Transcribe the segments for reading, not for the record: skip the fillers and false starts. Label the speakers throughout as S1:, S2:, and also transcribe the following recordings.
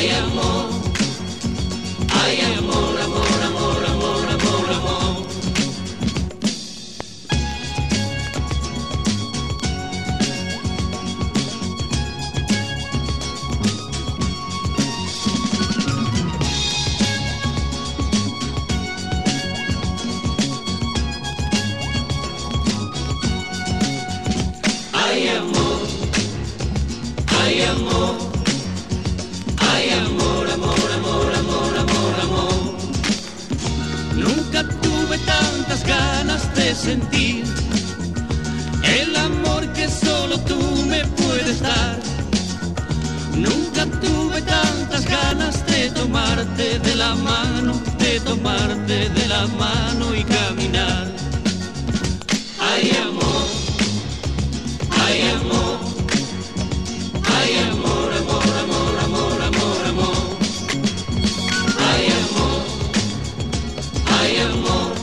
S1: Nunca tuve tantas ganas de sentir el amor que solo tú me puedes dar. Nunca tuve tantas ganas de tomarte de la mano, de tomarte de la mano y caminar. Ay, amor, ay, amor, ay, amor, amor, amor, amor, amor, amor. Ay, amor, ay, amor,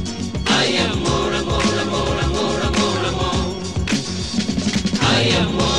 S1: ay, amor, amor, amor, amor, amor, amor. Ay, amor.